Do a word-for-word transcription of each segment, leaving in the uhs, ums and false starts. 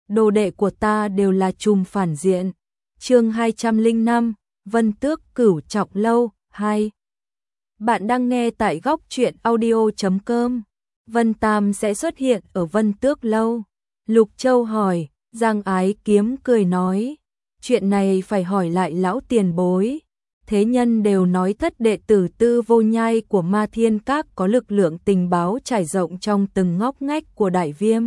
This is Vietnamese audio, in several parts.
đồ đệ của ta đều là trùm phản diện. Chương hai trăm lẻ năm, Vân Tước Cửu Trọng Lâu hai. Bạn đang nghe tại góc truyện audio chấm com. Vân Tam sẽ xuất hiện ở Vân Tước Lâu. Lục Châu hỏi, Giang Ái Kiếm cười nói, chuyện này phải hỏi lại lão tiền bối. Thế nhân đều nói thất đệ tử Tư Vô Nhai của Ma Thiên Các có lực lượng tình báo trải rộng trong từng ngóc ngách của Đại Viêm.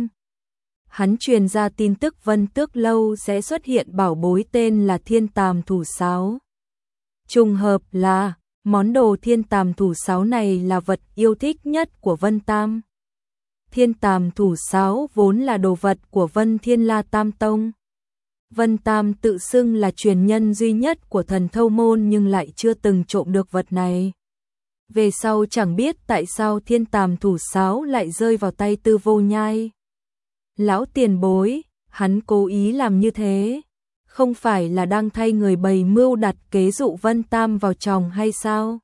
Hắn truyền ra tin tức Vân Tước Lâu sẽ xuất hiện bảo bối tên là Thiên Tàm Thủ Sáo. Trùng hợp là, món đồ Thiên Tàm Thủ Sáo này là vật yêu thích nhất của Vân Tam. Thiên Tàm Thủ Sáo vốn là đồ vật của Vân Thiên La Tam Tông. Vân Tam tự xưng là truyền nhân duy nhất của Thần Thâu Môn nhưng lại chưa từng trộm được vật này. Về sau chẳng biết tại sao Thiên Tàm Thủ Sáo lại rơi vào tay Tư Vô Nhai. Lão tiền bối, hắn cố ý làm như thế, không phải là đang thay người bày mưu đặt kế dụ Vân Tam vào chồng hay sao?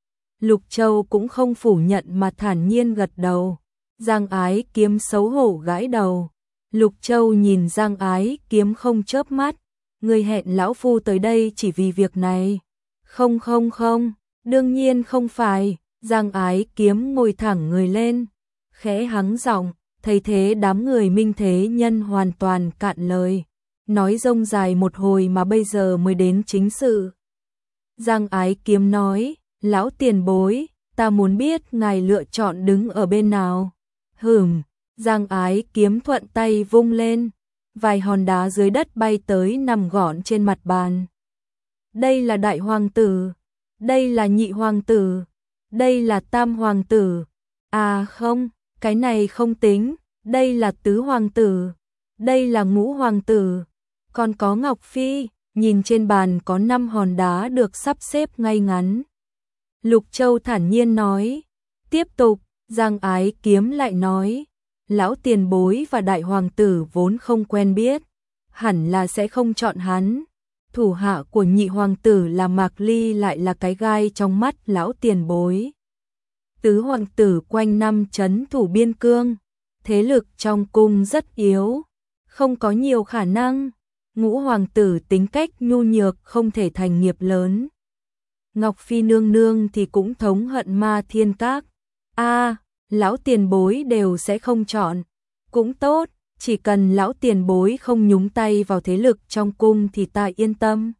Lục Châu cũng không phủ nhận mà thản nhiên gật đầu. Giang Ái Kiếm xấu hổ gãi đầu. Lục Châu nhìn Giang Ái Kiếm không chớp mắt. Người hẹn lão phu tới đây chỉ vì việc này. Không không không, đương nhiên không phải. Giang Ái Kiếm ngồi thẳng người lên, khẽ hắng giọng, thấy thế đám người Minh Thế Nhân hoàn toàn cạn lời. Nói rông dài một hồi mà bây giờ mới đến chính sự. Giang Ái Kiếm nói, lão tiền bối, ta muốn biết ngài lựa chọn đứng ở bên nào. Hửm, Giang Ái Kiếm thuận tay vung lên, vài hòn đá dưới đất bay tới nằm gọn trên mặt bàn. Đây là đại hoàng tử, đây là nhị hoàng tử, đây là tam hoàng tử. À không, cái này không tính, đây là tứ hoàng tử, đây là ngũ hoàng tử, còn có Ngọc Phi. Nhìn trên bàn có năm hòn đá được sắp xếp ngay ngắn. Lục Châu thản nhiên nói. Tiếp tục, Giang Ái Kiếm lại nói, lão tiền bối và đại hoàng tử vốn không quen biết, hẳn là sẽ không chọn hắn. Thủ hạ của nhị hoàng tử là Mạc Ly lại là cái gai trong mắt lão tiền bối. Tứ hoàng tử quanh năm trấn thủ biên cương, thế lực trong cung rất yếu, không có nhiều khả năng. Ngũ hoàng tử tính cách nhu nhược không thể thành nghiệp lớn. Ngọc Phi nương nương thì cũng thống hận Ma Thiên Các. A, à, lão tiền bối đều sẽ không chọn. Cũng tốt, chỉ cần lão tiền bối không nhúng tay vào thế lực trong cung thì ta yên tâm.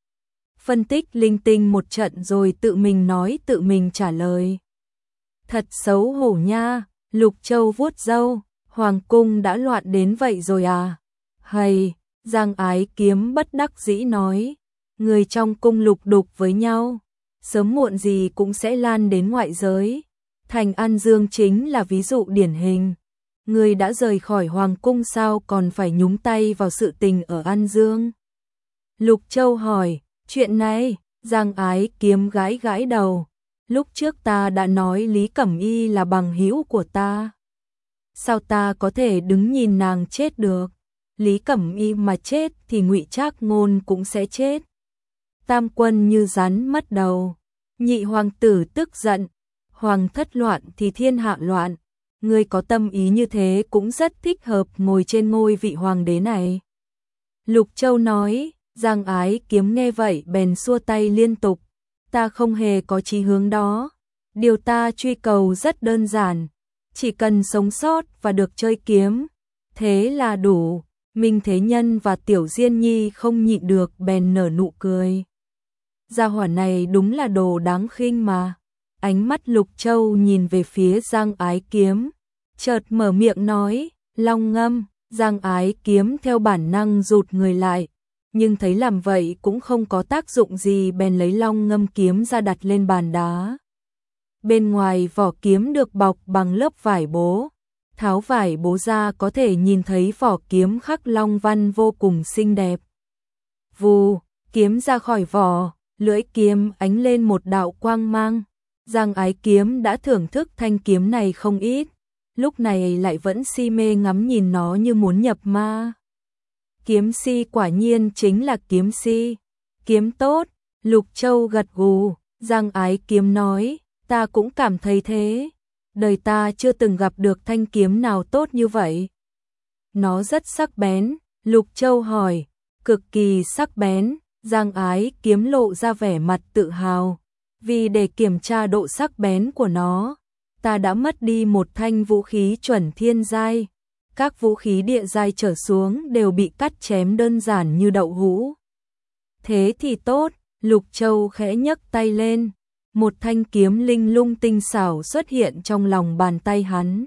Phân tích linh tinh một trận rồi tự mình nói tự mình trả lời. Thật xấu hổ nha, Lục Châu vuốt râu, hoàng cung đã loạn đến vậy rồi à? Hầy, Giang Ái Kiếm bất đắc dĩ nói, người trong cung lục đục với nhau, sớm muộn gì cũng sẽ lan đến ngoại giới. Thành An Dương chính là ví dụ điển hình. Người đã rời khỏi hoàng cung sao còn phải nhúng tay vào sự tình ở An Dương? Lục Châu hỏi, chuyện này, Giang Ái Kiếm gãi gãi đầu. Lúc trước ta đã nói Lý Cẩm Y là bằng hữu của ta. Sao ta có thể đứng nhìn nàng chết được? Lý Cẩm Y mà chết thì Ngụy Trác Ngôn cũng sẽ chết. Tam quân như rắn mất đầu. Nhị hoàng tử tức giận. Hoàng thất loạn thì thiên hạ loạn. Ngươi có tâm ý như thế cũng rất thích hợp ngồi trên ngôi vị hoàng đế này. Lục Châu nói. Giang Ái Kiếm nghe vậy bèn xua tay liên tục. Ta không hề có chí hướng đó. Điều ta truy cầu rất đơn giản. Chỉ cần sống sót và được chơi kiếm. Thế là đủ. Minh Thế Nhân và Tiểu Diên Nhi không nhịn được bèn nở nụ cười. Gia hỏa này đúng là đồ đáng khinh mà. Ánh mắt Lục Châu nhìn về phía Giang Ái Kiếm, chợt mở miệng nói, Long Ngâm. Giang Ái Kiếm theo bản năng rụt người lại, nhưng thấy làm vậy cũng không có tác dụng gì bèn lấy Long Ngâm kiếm ra đặt lên bàn đá. Bên ngoài vỏ kiếm được bọc bằng lớp vải bố. Tháo vải bố ra có thể nhìn thấy vỏ kiếm khắc long văn vô cùng xinh đẹp. Vù, kiếm ra khỏi vỏ, lưỡi kiếm ánh lên một đạo quang mang. Giang Ái Kiếm đã thưởng thức thanh kiếm này không ít, lúc này lại vẫn si mê ngắm nhìn nó như muốn nhập ma. Kiếm si quả nhiên chính là kiếm si. Kiếm tốt, Lục Châu gật gù. Giang Ái Kiếm nói, ta cũng cảm thấy thế. Đời ta chưa từng gặp được thanh kiếm nào tốt như vậy. Nó rất sắc bén, Lục Châu hỏi, cực kỳ sắc bén. Giang Ái Kiếm lộ ra vẻ mặt tự hào, vì để kiểm tra độ sắc bén của nó, ta đã mất đi một thanh vũ khí chuẩn thiên giai, các vũ khí địa giai trở xuống đều bị cắt chém đơn giản như đậu hũ. Thế thì tốt, Lục Châu khẽ nhấc tay lên, một thanh kiếm linh lung tinh xảo xuất hiện trong lòng bàn tay hắn.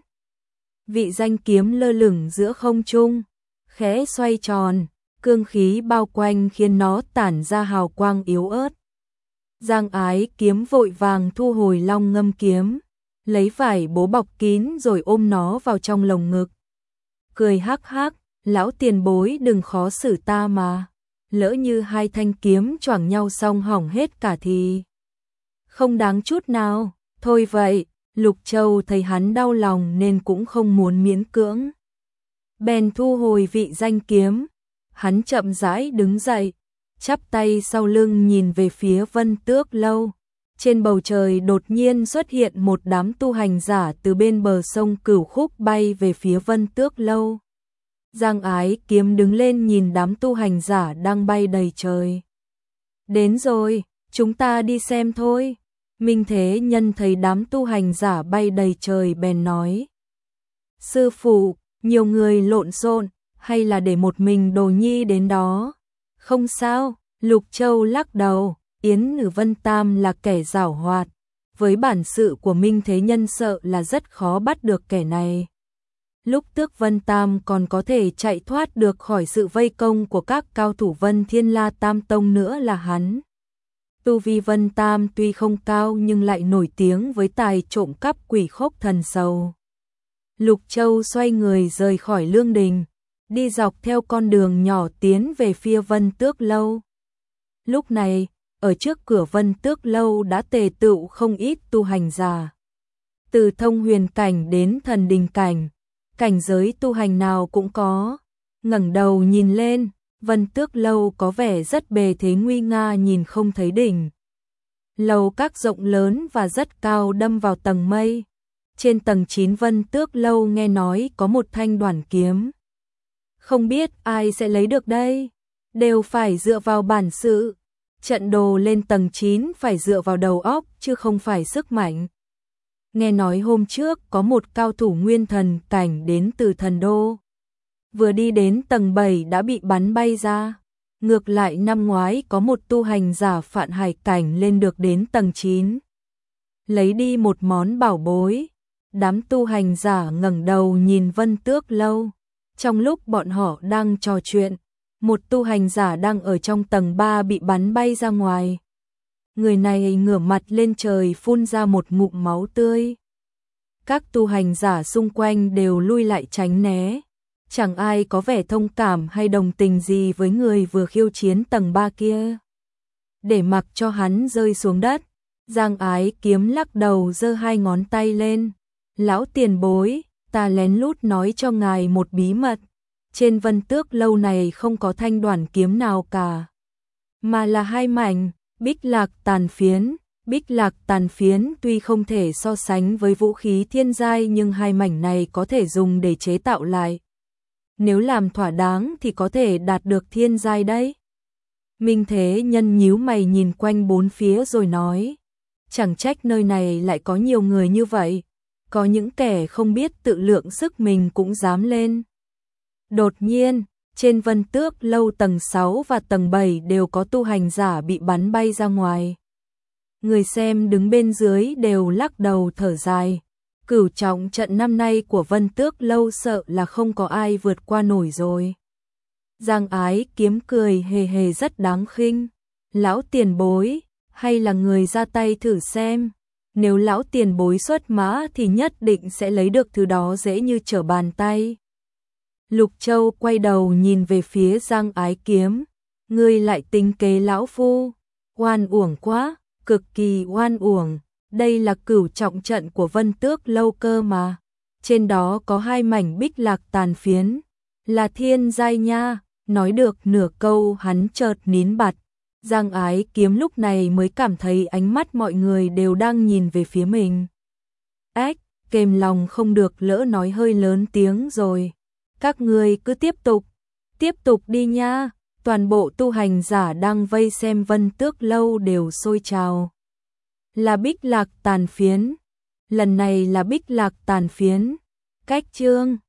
Vị danh kiếm lơ lửng giữa không trung, khẽ xoay tròn, cương khí bao quanh khiến nó tản ra hào quang yếu ớt. Giang Ái Kiếm vội vàng thu hồi long ngâm kiếm, lấy vải bố bọc kín rồi ôm nó vào trong lồng ngực. Cười hắc hắc, lão tiền bối đừng khó xử ta mà, lỡ như hai thanh kiếm choảng nhau xong hỏng hết cả thì không đáng chút nào. Thôi vậy, Lục Châu thấy hắn đau lòng nên cũng không muốn miễn cưỡng. Bèn thu hồi vị danh kiếm, hắn chậm rãi đứng dậy, chắp tay sau lưng nhìn về phía Vân Tước Lâu. Trên bầu trời đột nhiên xuất hiện một đám tu hành giả từ bên bờ sông Cửu Khúc bay về phía Vân Tước Lâu. Giang Ái Kiếm đứng lên nhìn đám tu hành giả đang bay đầy trời. Đến rồi, chúng ta đi xem thôi. Minh Thế Nhân thấy đám tu hành giả bay đầy trời bèn nói. Sư phụ, nhiều người lộn xộn, hay là để một mình Đồ Nhi đến đó? Không sao, Lục Châu lắc đầu, Yến Nữ Vân Tam là kẻ giảo hoạt. Với bản sự của Minh Thế Nhân sợ là rất khó bắt được kẻ này. Lúc Tước Vân Tam còn có thể chạy thoát được khỏi sự vây công của các cao thủ Vân Thiên La Tam Tông nữa là hắn. Tu vi Vân Tam tuy không cao nhưng lại nổi tiếng với tài trộm cắp quỷ khốc thần sầu. Lục Châu xoay người rời khỏi lương đình, đi dọc theo con đường nhỏ tiến về phía Vân Tước Lâu. Lúc này, ở trước cửa Vân Tước Lâu đã tề tựu không ít tu hành giả. Từ thông huyền cảnh đến thần đình cảnh, cảnh giới tu hành nào cũng có. Ngẩng đầu nhìn lên, Vân Tước Lâu có vẻ rất bề thế nguy nga nhìn không thấy đỉnh. Lầu các rộng lớn và rất cao đâm vào tầng mây. Trên tầng chín Vân Tước Lâu nghe nói có một thanh đoản kiếm. Không biết ai sẽ lấy được đây, đều phải dựa vào bản sự. Trận đồ lên tầng chín phải dựa vào đầu óc chứ không phải sức mạnh. Nghe nói hôm trước có một cao thủ nguyên thần cảnh đến từ thần đô. Vừa đi đến tầng bảy đã bị bắn bay ra. Ngược lại năm ngoái có một tu hành giả Phạn Hải cảnh lên được đến tầng chín. Lấy đi một món bảo bối. Đám tu hành giả ngẩng đầu nhìn Vân Tước Lâu. Trong lúc bọn họ đang trò chuyện, một tu hành giả đang ở trong tầng ba bị bắn bay ra ngoài. Người này ngửa mặt lên trời phun ra một ngụm máu tươi. Các tu hành giả xung quanh đều lui lại tránh né. Chẳng ai có vẻ thông cảm hay đồng tình gì với người vừa khiêu chiến tầng ba kia. Để mặc cho hắn rơi xuống đất, Giang Ái Kiếm lắc đầu giơ hai ngón tay lên. Lão tiền bối, ta lén lút nói cho ngài một bí mật. Trên Vân Tước Lâu này không có thanh đoản kiếm nào cả, mà là hai mảnh bích lạc tàn phiến. Bích lạc tàn phiến tuy không thể so sánh với vũ khí thiên giai nhưng hai mảnh này có thể dùng để chế tạo lại. Nếu làm thỏa đáng thì có thể đạt được thiên giai đấy. Minh Thế Nhân nhíu mày nhìn quanh bốn phía rồi nói. Chẳng trách nơi này lại có nhiều người như vậy. Có những kẻ không biết tự lượng sức mình cũng dám lên. Đột nhiên, trên Vân Tước Lâu tầng sáu và tầng bảy đều có tu hành giả bị bắn bay ra ngoài. Người xem đứng bên dưới đều lắc đầu thở dài. Cửu trọng trận năm nay của Vân Tước Lâu sợ là không có ai vượt qua nổi rồi. Giang Ái Kiếm cười hề hề rất đáng khinh. Lão tiền bối, hay là người ra tay thử xem. Nếu lão tiền bối xuất mã thì nhất định sẽ lấy được thứ đó dễ như trở bàn tay. Lục Châu quay đầu nhìn về phía Giang Ái Kiếm. Ngươi lại tính kế lão phu. Oan uổng quá, cực kỳ oan uổng. Đây là cửu trọng trận của Vân Tước Lâu cơ mà. Trên đó có hai mảnh bích lạc tàn phiến. Là thiên giai nha. Nói được nửa câu hắn chợt nín bặt. Giang Ái Kiếm lúc này mới cảm thấy ánh mắt mọi người đều đang nhìn về phía mình. Ách, kềm lòng không được lỡ nói hơi lớn tiếng rồi. Các ngươi cứ tiếp tục. Tiếp tục đi nha, toàn bộ tu hành giả đang vây xem Vân Tước lâu đều sôi trào. Là Bích Lạc tàn phiến, lần này là Bích Lạc tàn phiến, cách chương